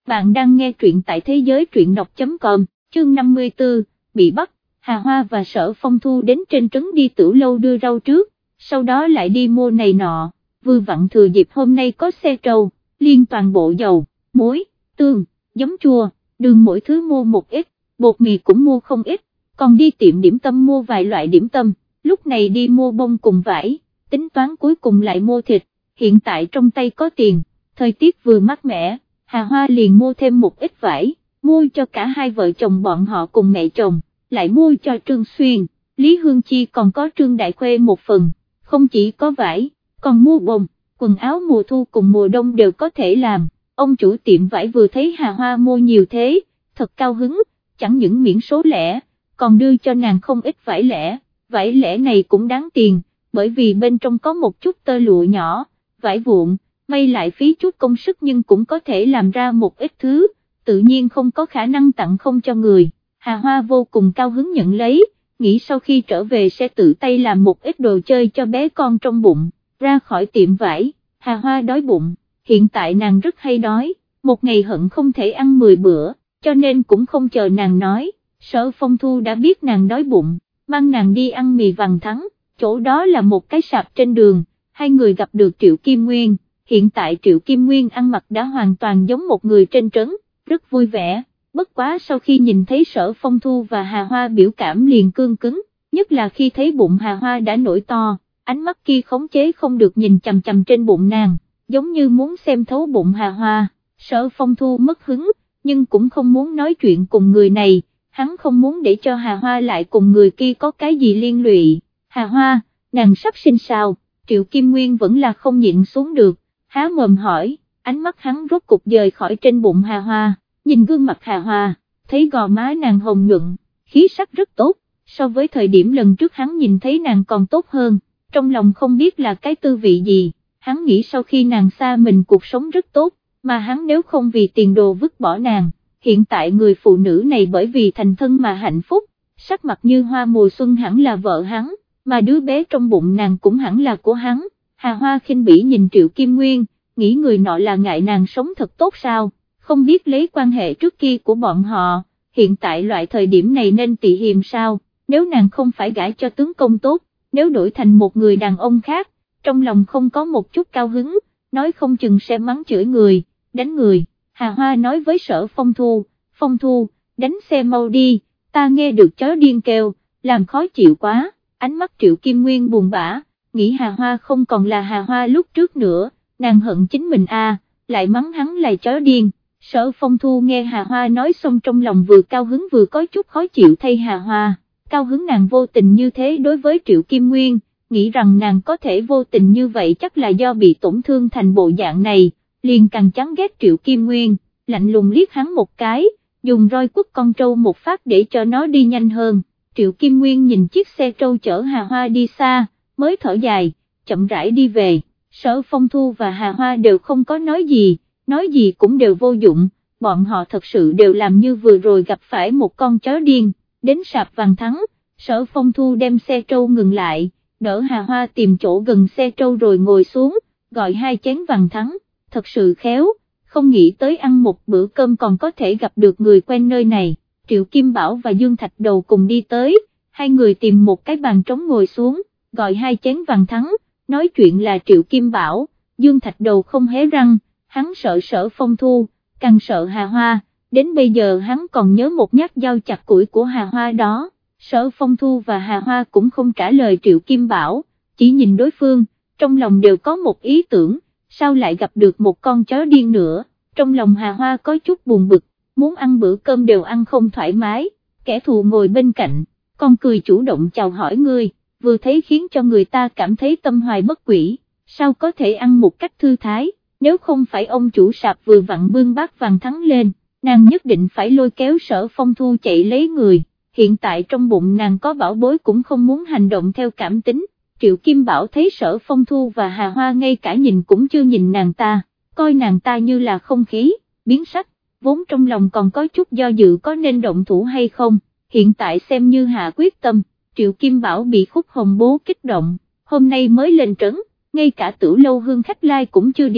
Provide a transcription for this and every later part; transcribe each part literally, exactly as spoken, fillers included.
bạn đang nghe truyện tại thế giới truyện đọc chấm com, chương năm mươi tư, bị bắt. Hà Hoa và Sở Phong Thu đến trên trấn đi Tửu Lâu đưa rau trước, sau đó lại đi mua này nọ, vừa vặn thừa dịp hôm nay có xe trâu, liên toàn bộ dầu, muối, tương, giấm chua, đường mỗi thứ mua một ít, bột mì cũng mua không ít, còn đi tiệm điểm tâm mua vài loại điểm tâm, lúc này đi mua bông cùng vải, tính toán cuối cùng lại mua thịt, hiện tại trong tay có tiền, thời tiết vừa mát mẻ, Hà Hoa liền mua thêm một ít vải, mua cho cả hai vợ chồng bọn họ cùng mẹ chồng, lại mua cho Trương Xuyên, Lý Hương Chi còn có Trương Đại Khuê một phần, không chỉ có vải, còn mua bông, quần áo mùa thu cùng mùa đông đều có thể làm. Ông chủ tiệm vải vừa thấy Hà Hoa mua nhiều thế, thật cao hứng, chẳng những miễn số lẻ, còn đưa cho nàng không ít vải lẻ, vải lẻ này cũng đáng tiền, bởi vì bên trong có một chút tơ lụa nhỏ, vải vụn, may lại phí chút công sức nhưng cũng có thể làm ra một ít thứ, tự nhiên không có khả năng tặng không cho người. Hà Hoa vô cùng cao hứng nhận lấy, nghĩ sau khi trở về sẽ tự tay làm một ít đồ chơi cho bé con trong bụng, ra khỏi tiệm vải, Hà Hoa đói bụng. Hiện tại nàng rất hay đói, một ngày hận không thể ăn mười bữa, cho nên cũng không chờ nàng nói, Sở Phong Thu đã biết nàng đói bụng, mang nàng đi ăn mì Vàng Thắng, chỗ đó là một cái sạp trên đường, hai người gặp được Triệu Kim Nguyên, hiện tại Triệu Kim Nguyên ăn mặc đã hoàn toàn giống một người trên trấn, rất vui vẻ, bất quá sau khi nhìn thấy Sở Phong Thu và Hà Hoa biểu cảm liền cương cứng, nhất là khi thấy bụng Hà Hoa đã nổi to, ánh mắt kia khống chế không được nhìn chằm chằm trên bụng nàng, giống như muốn xem thấu bụng Hà Hoa. Sở Phong Thu mất hứng, nhưng cũng không muốn nói chuyện cùng người này, hắn không muốn để cho Hà Hoa lại cùng người kia có cái gì liên lụy. Hà Hoa, nàng sắp sinh sao? Triệu Kim Nguyên vẫn là không nhịn xuống được, há mồm hỏi, ánh mắt hắn rốt cục dời khỏi trên bụng Hà Hoa, nhìn gương mặt Hà Hoa, thấy gò má nàng hồng nhuận, khí sắc rất tốt, so với thời điểm lần trước hắn nhìn thấy nàng còn tốt hơn, trong lòng không biết là cái tư vị gì. Hắn nghĩ sau khi nàng xa mình cuộc sống rất tốt, mà hắn nếu không vì tiền đồ vứt bỏ nàng, hiện tại người phụ nữ này bởi vì thành thân mà hạnh phúc, sắc mặt như hoa mùa xuân hẳn là vợ hắn, mà đứa bé trong bụng nàng cũng hẳn là của hắn. Hà Hoa khinh bỉ nhìn Triệu Kim Nguyên, nghĩ người nọ là ngại nàng sống thật tốt sao, không biết lấy quan hệ trước kia của bọn họ, hiện tại loại thời điểm này nên tị hiềm sao, nếu nàng không phải gả cho tướng công tốt, nếu đổi thành một người đàn ông khác, trong lòng không có một chút cao hứng, nói không chừng sẽ mắng chửi người, đánh người. Hà Hoa nói với Sở Phong Thu, Phong Thu, đánh xe mau đi, ta nghe được chó điên kêu, làm khó chịu quá, ánh mắt Triệu Kim Nguyên buồn bã, nghĩ Hà Hoa không còn là Hà Hoa lúc trước nữa, nàng hận chính mình a, à, lại mắng hắn là chó điên. Sở Phong Thu nghe Hà Hoa nói xong trong lòng vừa cao hứng vừa có chút khó chịu thay Hà Hoa, cao hứng nàng vô tình như thế đối với Triệu Kim Nguyên, nghĩ rằng nàng có thể vô tình như vậy chắc là do bị tổn thương thành bộ dạng này, liền càng chán ghét Triệu Kim Nguyên, lạnh lùng liếc hắn một cái, dùng roi quất con trâu một phát để cho nó đi nhanh hơn. Triệu Kim Nguyên nhìn chiếc xe trâu chở Hà Hoa đi xa, mới thở dài, chậm rãi đi về. Sở Phong Thu và Hà Hoa đều không có nói gì, nói gì cũng đều vô dụng, bọn họ thật sự đều làm như vừa rồi gặp phải một con chó điên. Đến sạp Vàng Thắng, Sở Phong Thu đem xe trâu ngừng lại, đỡ Hà Hoa tìm chỗ gần xe trâu rồi ngồi xuống, gọi hai chén Vàng Thắng, thật sự khéo, không nghĩ tới ăn một bữa cơm còn có thể gặp được người quen nơi này. Triệu Kim Bảo và Dương Thạch Đầu cùng đi tới, hai người tìm một cái bàn trống ngồi xuống, gọi hai chén Vàng Thắng, nói chuyện là Triệu Kim Bảo, Dương Thạch Đầu không hé răng, hắn sợ Sở Phong Thu, càng sợ Hà Hoa, đến bây giờ hắn còn nhớ một nhát dao chặt củi của Hà Hoa đó. Sở Phong Thu và Hà Hoa cũng không trả lời Triệu Kim Bảo, chỉ nhìn đối phương, trong lòng đều có một ý tưởng, sao lại gặp được một con chó điên nữa, trong lòng Hà Hoa có chút buồn bực, muốn ăn bữa cơm đều ăn không thoải mái, kẻ thù ngồi bên cạnh, con cười chủ động chào hỏi ngươi, vừa thấy khiến cho người ta cảm thấy tâm hoài bất quỷ, sao có thể ăn một cách thư thái, nếu không phải ông chủ sạp vừa vặn bưng bát Vàng Thắng lên, nàng nhất định phải lôi kéo Sở Phong Thu chạy lấy người. Hiện tại trong bụng nàng có bảo bối cũng không muốn hành động theo cảm tính. Triệu Kim Bảo thấy Sở Phong Thu và Hà Hoa ngay cả nhìn cũng chưa nhìn nàng ta, coi nàng ta như là không khí, biến sắc, vốn trong lòng còn có chút do dự có nên động thủ hay không, hiện tại xem như hạ quyết tâm. Triệu Kim Bảo bị Khúc Hồng Bố kích động, hôm nay mới lên trấn, ngay cả Tửu Lâu Hương khách lai cũng chưa đi,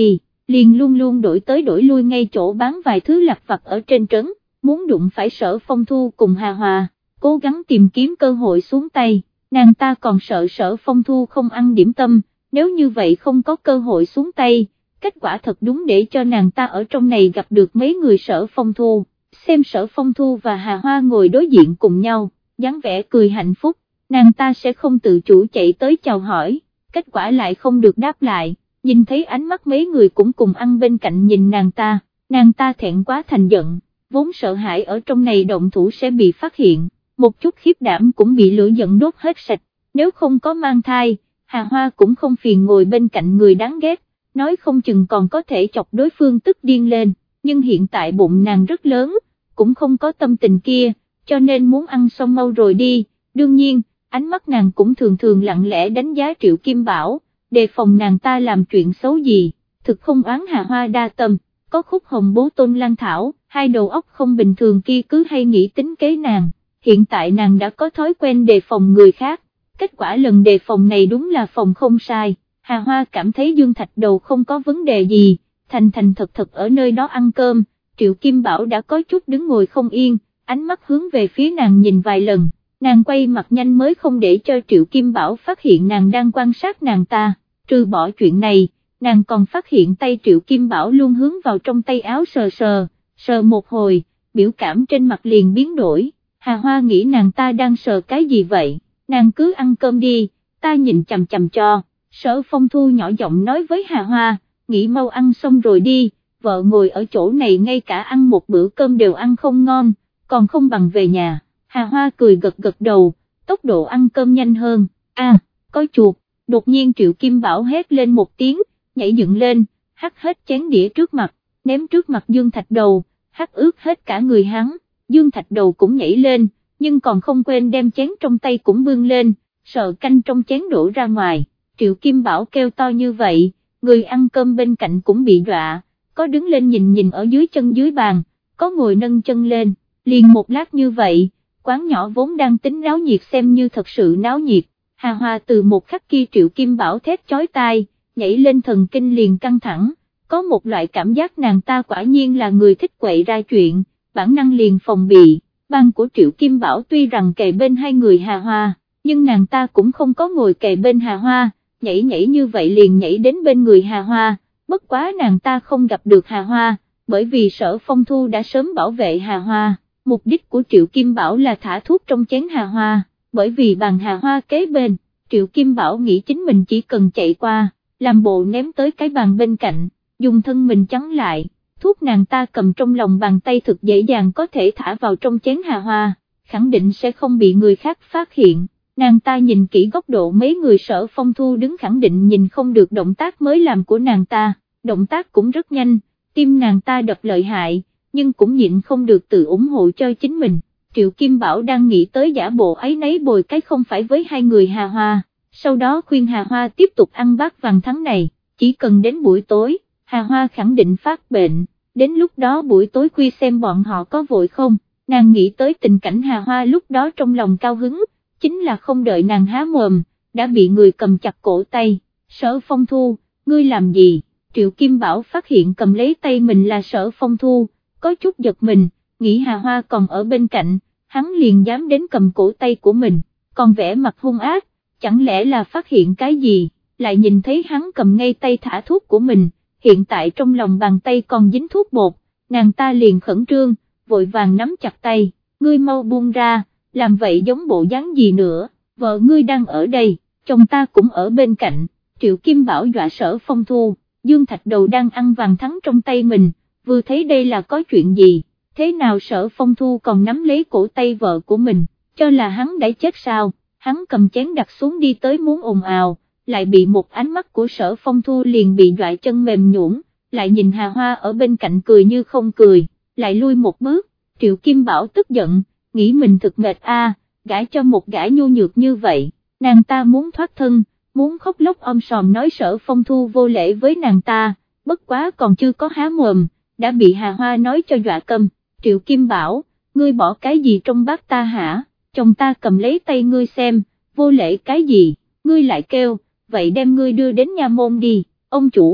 liền luôn luôn đổi tới đổi lui ngay chỗ bán vài thứ lặt vặt ở trên trấn, muốn đụng phải Sở Phong Thu cùng Hà Hòa, cố gắng tìm kiếm cơ hội xuống tay, nàng ta còn sợ Sở Phong Thu không ăn điểm tâm, nếu như vậy không có cơ hội xuống tay, kết quả thật đúng để cho nàng ta ở trong này gặp được mấy người Sở Phong Thu, xem Sở Phong Thu và Hà Hoa ngồi đối diện cùng nhau, dáng vẻ cười hạnh phúc, nàng ta sẽ không tự chủ chạy tới chào hỏi, kết quả lại không được đáp lại, nhìn thấy ánh mắt mấy người cũng cùng ăn bên cạnh nhìn nàng ta, nàng ta thẹn quá thành giận, vốn sợ hãi ở trong này động thủ sẽ bị phát hiện, một chút khiếp đảm cũng bị lửa giận đốt hết sạch, nếu không có mang thai, Hà Hoa cũng không phiền ngồi bên cạnh người đáng ghét, nói không chừng còn có thể chọc đối phương tức điên lên, nhưng hiện tại bụng nàng rất lớn, cũng không có tâm tình kia, cho nên muốn ăn xong mau rồi đi, đương nhiên, ánh mắt nàng cũng thường thường lặng lẽ đánh giá Triệu Kim Bảo, đề phòng nàng ta làm chuyện xấu gì, thực không oán Hà Hoa đa tâm, có Khúc Hồng bố Tôn Lan Thảo, hai đầu óc không bình thường kia cứ hay nghĩ tính kế nàng, hiện tại nàng đã có thói quen đề phòng người khác, kết quả lần đề phòng này đúng là phòng không sai, Hà Hoa cảm thấy Dương Thạch Đầu không có vấn đề gì, thành thành thật thật ở nơi đó ăn cơm, Triệu Kim Bảo đã có chút đứng ngồi không yên, ánh mắt hướng về phía nàng nhìn vài lần, nàng quay mặt nhanh mới không để cho Triệu Kim Bảo phát hiện nàng đang quan sát nàng ta, trừ bỏ chuyện này, nàng còn phát hiện tay Triệu Kim Bảo luôn hướng vào trong tay áo sờ sờ, sờ một hồi, biểu cảm trên mặt liền biến đổi, Hà Hoa nghĩ nàng ta đang sờ cái gì vậy, nàng cứ ăn cơm đi, ta nhìn chằm chằm cho, Sở Phong Thu nhỏ giọng nói với Hà Hoa, nghĩ mau ăn xong rồi đi, vợ ngồi ở chỗ này ngay cả ăn một bữa cơm đều ăn không ngon, còn không bằng về nhà, Hà Hoa cười gật gật đầu, tốc độ ăn cơm nhanh hơn, a, à, có chuột, đột nhiên Triệu Kim Bảo hét lên một tiếng, nhảy dựng lên, hắt hết chén đĩa trước mặt, ném trước mặt Dương Thạch Đầu, hắt ướt hết cả người hắn, Dương Thạch Đầu cũng nhảy lên, nhưng còn không quên đem chén trong tay cũng bưng lên, sợ canh trong chén đổ ra ngoài, Triệu Kim Bảo kêu to như vậy, người ăn cơm bên cạnh cũng bị dọa, có đứng lên nhìn nhìn ở dưới chân dưới bàn, có ngồi nâng chân lên, liền một lát như vậy, quán nhỏ vốn đang tính náo nhiệt xem như thật sự náo nhiệt, Hà Hoa từ một khắc kia Triệu Kim Bảo thét chói tai, nhảy lên thần kinh liền căng thẳng, có một loại cảm giác nàng ta quả nhiên là người thích quậy ra chuyện, bản năng liền phòng bị, ban của Triệu Kim Bảo tuy rằng kề bên hai người Hà Hoa, nhưng nàng ta cũng không có ngồi kề bên Hà Hoa, nhảy nhảy như vậy liền nhảy đến bên người Hà Hoa, bất quá nàng ta không gặp được Hà Hoa, bởi vì Sở Phong Thu đã sớm bảo vệ Hà Hoa, mục đích của Triệu Kim Bảo là thả thuốc trong chén Hà Hoa, bởi vì bàn Hà Hoa kế bên, Triệu Kim Bảo nghĩ chính mình chỉ cần chạy qua, làm bộ ném tới cái bàn bên cạnh, dùng thân mình chắn lại, thuốc nàng ta cầm trong lòng bàn tay thực dễ dàng có thể thả vào trong chén Hà Hoa, khẳng định sẽ không bị người khác phát hiện. Nàng ta nhìn kỹ góc độ mấy người Sở Phong Thu đứng khẳng định nhìn không được động tác mới làm của nàng ta, động tác cũng rất nhanh, tim nàng ta đập lợi hại, nhưng cũng nhịn không được tự ủng hộ cho chính mình. Triệu Kim Bảo đang nghĩ tới giả bộ ấy nấy bồi cái không phải với hai người Hà Hoa, sau đó khuyên Hà Hoa tiếp tục ăn bát vàng thắng này, chỉ cần đến buổi tối, Hà Hoa khẳng định phát bệnh, đến lúc đó buổi tối khuya xem bọn họ có vội không, nàng nghĩ tới tình cảnh Hà Hoa lúc đó trong lòng cao hứng, chính là không đợi nàng há mồm, đã bị người cầm chặt cổ tay, Sở Phong Thu, ngươi làm gì? Triệu Kim Bảo phát hiện cầm lấy tay mình là Sở Phong Thu, có chút giật mình, nghĩ Hà Hoa còn ở bên cạnh, hắn liền dám đến cầm cổ tay của mình, còn vẻ mặt hung ác, chẳng lẽ là phát hiện cái gì, lại nhìn thấy hắn cầm ngay tay thả thuốc của mình, hiện tại trong lòng bàn tay còn dính thuốc bột, nàng ta liền khẩn trương, vội vàng nắm chặt tay, ngươi mau buông ra, làm vậy giống bộ dáng gì nữa, vợ ngươi đang ở đây, chồng ta cũng ở bên cạnh, Triệu Kim Bảo dọa Sở Phong Thu, Dương Thạch Đầu đang ăn vàng thắng trong tay mình, vừa thấy đây là có chuyện gì, thế nào Sở Phong Thu còn nắm lấy cổ tay vợ của mình, cho là hắn đã chết sao, hắn cầm chén đặt xuống đi tới muốn ồn ào, lại bị một ánh mắt của Sở Phong Thu liền bị dọa chân mềm nhũn, lại nhìn Hà Hoa ở bên cạnh cười như không cười, lại lui một bước, Triệu Kim Bảo tức giận, nghĩ mình thực mệt a, gãi cho một gã nhu nhược như vậy, nàng ta muốn thoát thân, muốn khóc lóc om sòm nói Sở Phong Thu vô lễ với nàng ta, bất quá còn chưa có há mồm, đã bị Hà Hoa nói cho dọa câm, Triệu Kim Bảo, ngươi bỏ cái gì trong bát ta hả, chồng ta cầm lấy tay ngươi xem, vô lễ cái gì, ngươi lại kêu, vậy đem ngươi đưa đến nha môn đi, ông chủ,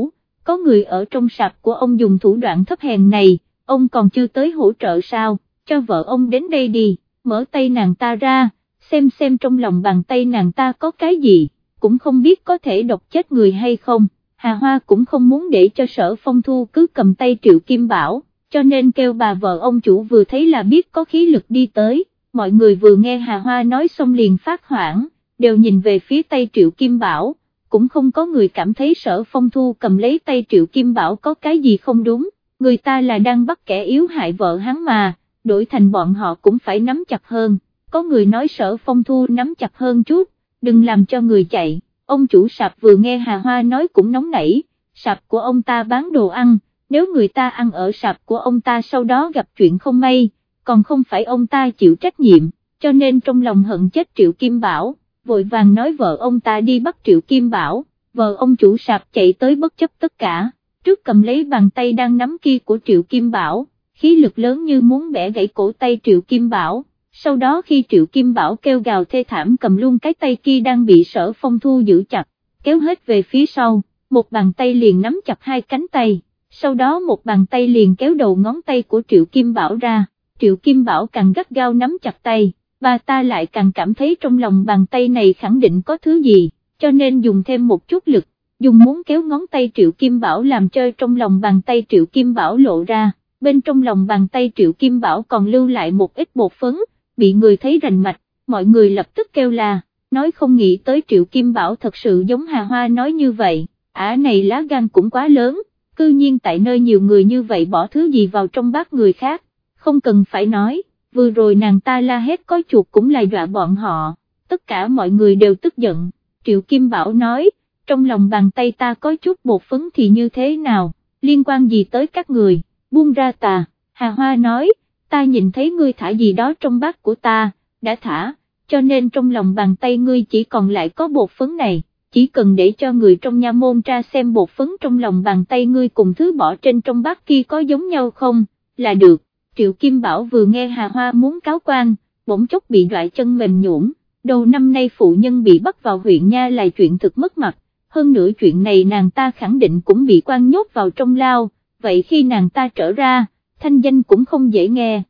có người ở trong sạp của ông dùng thủ đoạn thấp hèn này, ông còn chưa tới hỗ trợ sao, cho vợ ông đến đây đi, mở tay nàng ta ra, xem xem trong lòng bàn tay nàng ta có cái gì, cũng không biết có thể độc chết người hay không. Hà Hoa cũng không muốn để cho Sở Phong Thu cứ cầm tay Triệu Kim Bảo, cho nên kêu bà vợ ông chủ vừa thấy là biết có khí lực đi tới, mọi người vừa nghe Hà Hoa nói xong liền phát hoảng, đều nhìn về phía tay Triệu Kim Bảo, cũng không có người cảm thấy Sở Phong Thu cầm lấy tay Triệu Kim Bảo có cái gì không đúng, người ta là đang bắt kẻ yếu hại vợ hắn mà, đổi thành bọn họ cũng phải nắm chặt hơn, có người nói Sở Phong Thu nắm chặt hơn chút, đừng làm cho người chạy. Ông chủ sạp vừa nghe Hà Hoa nói cũng nóng nảy, sạp của ông ta bán đồ ăn, nếu người ta ăn ở sạp của ông ta sau đó gặp chuyện không may, còn không phải ông ta chịu trách nhiệm, cho nên trong lòng hận chết Triệu Kim Bảo, vội vàng nói vợ ông ta đi bắt Triệu Kim Bảo, vợ ông chủ sạp chạy tới bất chấp tất cả, trước cầm lấy bàn tay đang nắm kia của Triệu Kim Bảo, khí lực lớn như muốn bẻ gãy cổ tay Triệu Kim Bảo. Sau đó khi Triệu Kim Bảo kêu gào thê thảm cầm luôn cái tay kia đang bị Sở Phong Thu giữ chặt, kéo hết về phía sau, một bàn tay liền nắm chặt hai cánh tay, sau đó một bàn tay liền kéo đầu ngón tay của Triệu Kim Bảo ra, Triệu Kim Bảo càng gắt gao nắm chặt tay, bà ta lại càng cảm thấy trong lòng bàn tay này khẳng định có thứ gì, cho nên dùng thêm một chút lực, dùng muốn kéo ngón tay Triệu Kim Bảo làm chơi trong lòng bàn tay Triệu Kim Bảo lộ ra, bên trong lòng bàn tay Triệu Kim Bảo còn lưu lại một ít bột phấn, bị người thấy rành mạch, mọi người lập tức kêu là, nói không nghĩ tới Triệu Kim Bảo thật sự giống Hà Hoa nói như vậy, ả này lá gan cũng quá lớn, cư nhiên tại nơi nhiều người như vậy bỏ thứ gì vào trong bát người khác, không cần phải nói, vừa rồi nàng ta la hét có chuột cũng là dọa bọn họ, tất cả mọi người đều tức giận, Triệu Kim Bảo nói, trong lòng bàn tay ta có chút bột phấn thì như thế nào, liên quan gì tới các người, buông ra tà, Hà Hoa nói, ta nhìn thấy ngươi thả gì đó trong bát của ta, đã thả, cho nên trong lòng bàn tay ngươi chỉ còn lại có bột phấn này, chỉ cần để cho người trong nha môn tra xem bột phấn trong lòng bàn tay ngươi cùng thứ bỏ trên trong bát kia có giống nhau không, là được. Triệu Kim Bảo vừa nghe Hà Hoa muốn cáo quan, bỗng chốc bị dọa chân mềm nhũn. Đầu năm nay phụ nhân bị bắt vào huyện nha là chuyện thực mất mặt, hơn nữa chuyện này nàng ta khẳng định cũng bị quan nhốt vào trong lao, vậy khi nàng ta trở ra, thanh danh cũng không dễ nghe,